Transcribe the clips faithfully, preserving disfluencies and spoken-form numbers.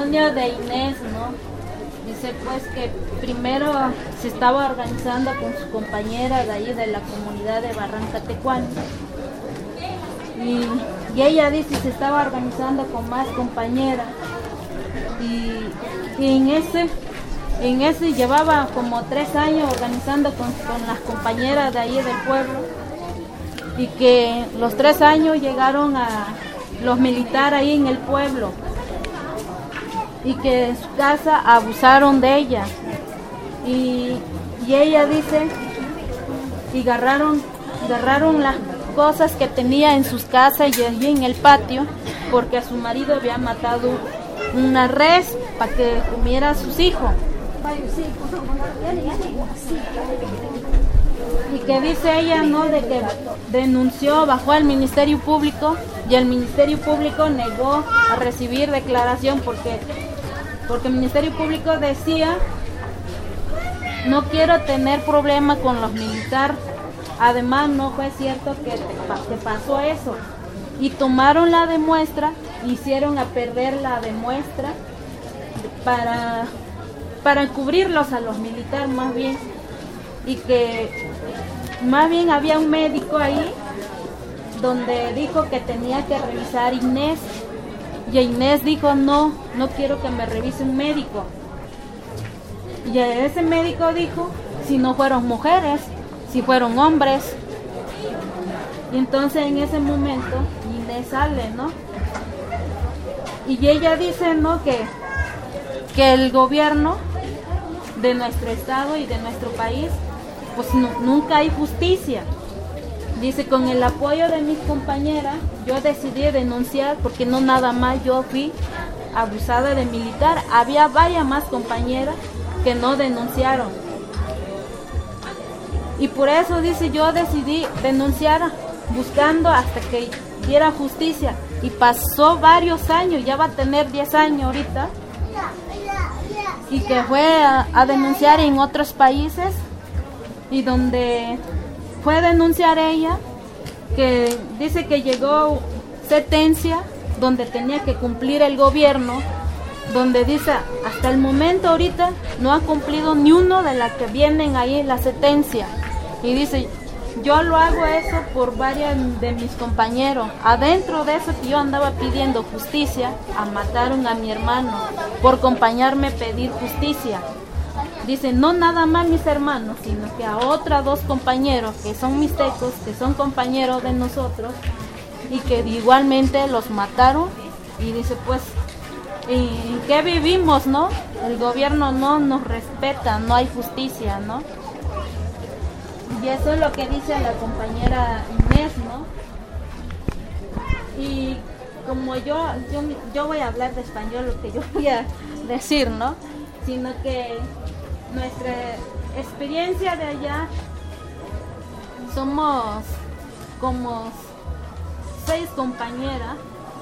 testimonio de Inés, ¿no? Dice pues que primero se estaba organizando con su compañera de ahí de la comunidad de Barranca Tecuán. Y, y ella dice se estaba organizando con más compañeras. Y, y en ese, en ese llevaba como tres años organizando con, con las compañeras de ahí del pueblo. Y que los tres años llegaron a los militares ahí en el pueblo. Y que en su casa abusaron de ella. Y, y ella dice, y agarraron, agarraron las cosas que tenía en sus casas y allí en el patio, porque a su marido había matado una res para que comiera a sus hijos. Y que dice ella, ¿no?, de que denunció, bajó al Ministerio Público y el Ministerio Público negó a recibir declaración porque, porque el Ministerio Público decía, no quiero tener problema con los militares. Además, no fue cierto que, que pasó eso. Y tomaron la demuestra, hicieron a perder la demuestra para, para encubrirlos a los militares más bien. Y que más bien había un médico ahí donde dijo que tenía que revisar Inés. Y Inés dijo, no, no quiero que me revise un médico. Y ese médico dijo, si no fueron mujeres, si fueron hombres. Y entonces en ese momento Inés sale, ¿no? Y ella dice, ¿no?, que, que el gobierno de nuestro estado y de nuestro país, pues no, nunca hay justicia. Dice, con el apoyo de mis compañeras, yo decidí denunciar porque no nada más yo fui abusada de militar. Había varias más compañeras que no denunciaron. Y por eso, dice, yo decidí denunciar buscando hasta que diera justicia. Y pasó varios años, ya va a tener diez años ahorita. Y que fue a, a denunciar en otros países. Y donde fue a denunciar ella, que dice que llegó sentencia donde tenía que cumplir el gobierno, donde dice, hasta el momento ahorita no ha cumplido ni uno de las que vienen ahí en la sentencia. Y dice, yo lo hago eso por varias de mis compañeros. Adentro de eso que yo andaba pidiendo justicia, a mataron a mi hermano por acompañarme a pedir justicia. Dice, no nada más mis hermanos, sino que a otros dos compañeros que son mixtecos, que son compañeros de nosotros, y que igualmente los mataron. Y dice, pues, ¿en qué vivimos, no? El gobierno no nos respeta, no hay justicia, ¿no? Y eso es lo que dice la compañera Inés, ¿no? Y como yo, yo, yo voy a hablar de español, lo que yo voy a decir, ¿no? Sino que nuestra experiencia de allá, somos como seis compañeras,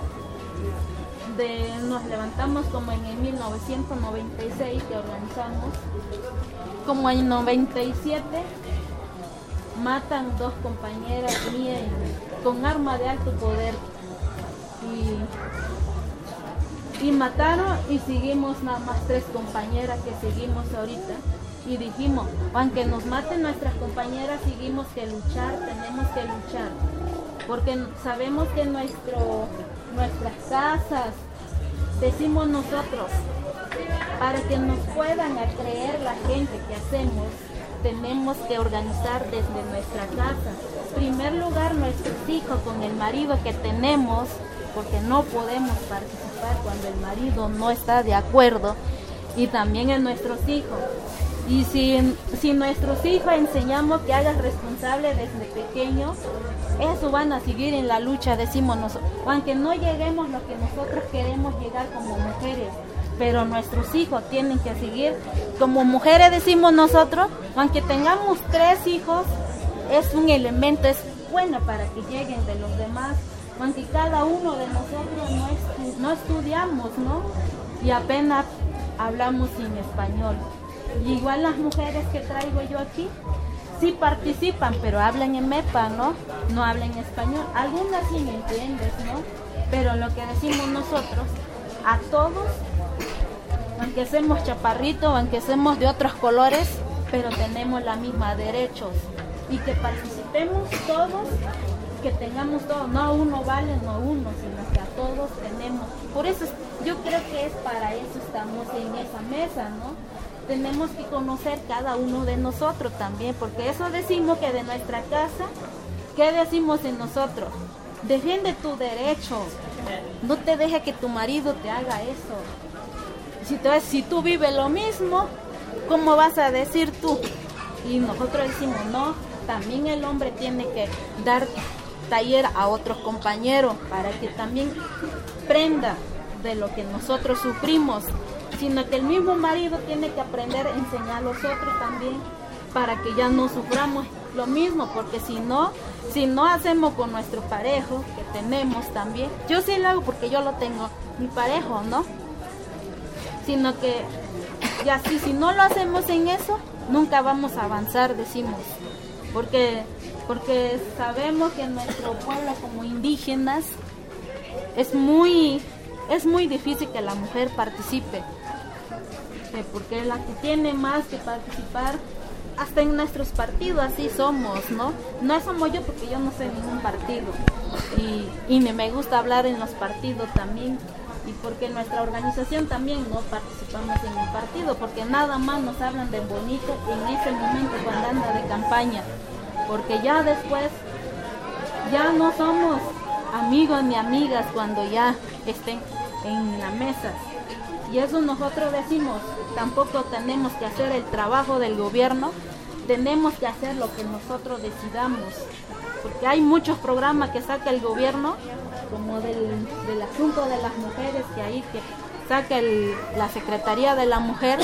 de, nos levantamos como en el mil novecientos noventa y seis que organizamos, como en noventa y siete matan dos compañeras mías con arma de alto poder y, y mataron y seguimos nada más tres compañeras que seguimos ahorita y dijimos, aunque nos maten nuestras compañeras, seguimos que luchar, tenemos que luchar porque sabemos que nuestro, nuestras casas, decimos nosotros, para que nos puedan creer la gente que hacemos, tenemos que organizar desde nuestra casa. En primer lugar, nuestros hijos con el marido que tenemos, porque no podemos participar cuando el marido no está de acuerdo, y también en nuestros hijos. Y si, si nuestros hijos enseñamos que hagan responsable desde pequeños, eso van a seguir en la lucha, decimos nosotros. Aunque no lleguemos lo que nosotros queremos llegar como mujeres, pero nuestros hijos tienen que seguir. Como mujeres decimos nosotros, aunque tengamos tres hijos, es un elemento, es bueno para que lleguen de los demás. Aunque cada uno de nosotros no, estu no estudiamos, ¿no? Y apenas hablamos en español. Y igual las mujeres que traigo yo aquí, sí participan, pero hablan en MEPA, ¿no? No hablan español. Algunas sí me entiendes, ¿no? Pero lo que decimos nosotros, a todos aunque seamos chaparritos, aunque seamos de otros colores, pero tenemos la misma derechos. Y que participemos todos, que tengamos todos, no uno vale, no uno, sino que a todos tenemos. Por eso yo creo que es para eso estamos en esa mesa, ¿no? Tenemos que conocer cada uno de nosotros también, porque eso decimos que de nuestra casa, ¿qué decimos en nosotros? Defiende tu derecho, no te dejes que tu marido te haga eso. Si, te, si tú vives lo mismo, ¿cómo vas a decir tú? Y nosotros decimos, no, también el hombre tiene que dar taller a otros compañeros para que también prenda de lo que nosotros sufrimos, sino que el mismo marido tiene que aprender a enseñar a los otros también para que ya no suframos lo mismo, porque si no, si no hacemos con nuestro parejo que tenemos también, yo sí lo hago porque yo lo tengo, mi parejo, ¿no? Sino que y así si no lo hacemos en eso, nunca vamos a avanzar, decimos, porque porque sabemos que nuestro pueblo como indígenas es muy es muy difícil que la mujer participe, porque la que tiene más que participar, hasta en nuestros partidos así somos, ¿no? No somos yo porque yo no sé ningún partido y, y ni me gusta hablar en los partidos también, y porque nuestra organización también no participamos en un partido, porque nada más nos hablan de bonito en ese momento cuando anda de campaña, porque ya después ya no somos amigos ni amigas cuando ya estén en la mesa. Y eso nosotros decimos, tampoco tenemos que hacer el trabajo del gobierno, tenemos que hacer lo que nosotros decidamos, porque hay muchos programas que saca el gobierno, como del, del asunto de las mujeres, que ahí que saca el, la Secretaría de la Mujer,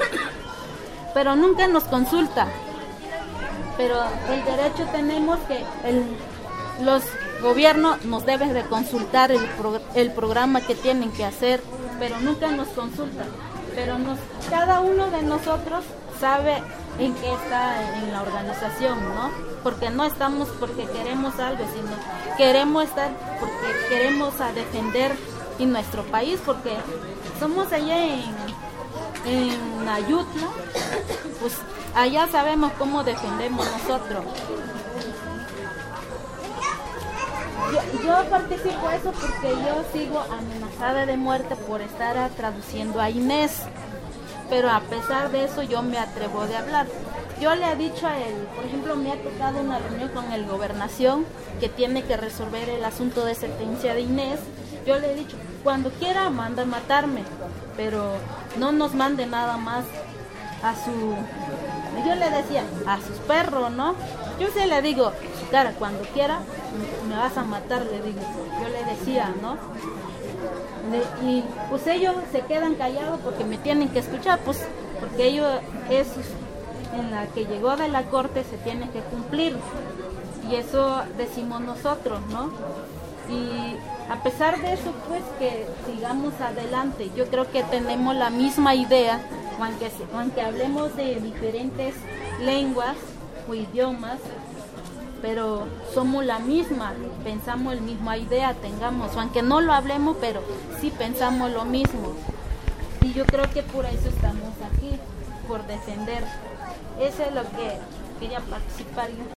pero nunca nos consulta. Pero el derecho tenemos que el, los gobiernos nos deben de consultar el, pro, el programa que tienen que hacer, pero nunca nos consultan. Pero nos, cada uno de nosotros sabe en qué está en la organización, ¿no? Porque no estamos porque queremos algo, sino queremos estar porque queremos a defender en nuestro país, porque somos allá en, en Ayutla, pues allá sabemos cómo defendemos nosotros. Yo, yo participo eso porque yo sigo amenazada de muerte por estar traduciendo a Inés, pero a pesar de eso yo me atrevo de hablar. Yo le he dicho a él, por ejemplo, me ha tocado una reunión con el gobernación que tiene que resolver el asunto de sentencia de Inés. Yo le he dicho, cuando quiera manda a matarme, pero no nos mande nada más a su... Yo le decía, a sus perros, ¿no? Yo sí le digo, cara, cuando quiera me vas a matar, le digo. Yo le decía, ¿no? Y pues ellos se quedan callados porque me tienen que escuchar, pues porque ellos, eso en la que llegó de la corte se tiene que cumplir, y eso decimos nosotros, ¿no? Y a pesar de eso, pues que sigamos adelante. Yo creo que tenemos la misma idea, aunque, aunque hablemos de diferentes lenguas o idiomas, pero somos la misma, pensamos la misma idea, tengamos, aunque no lo hablemos, pero sí pensamos lo mismo. Y yo creo que por eso estamos aquí, por defender. Eso es lo que quería participar yo.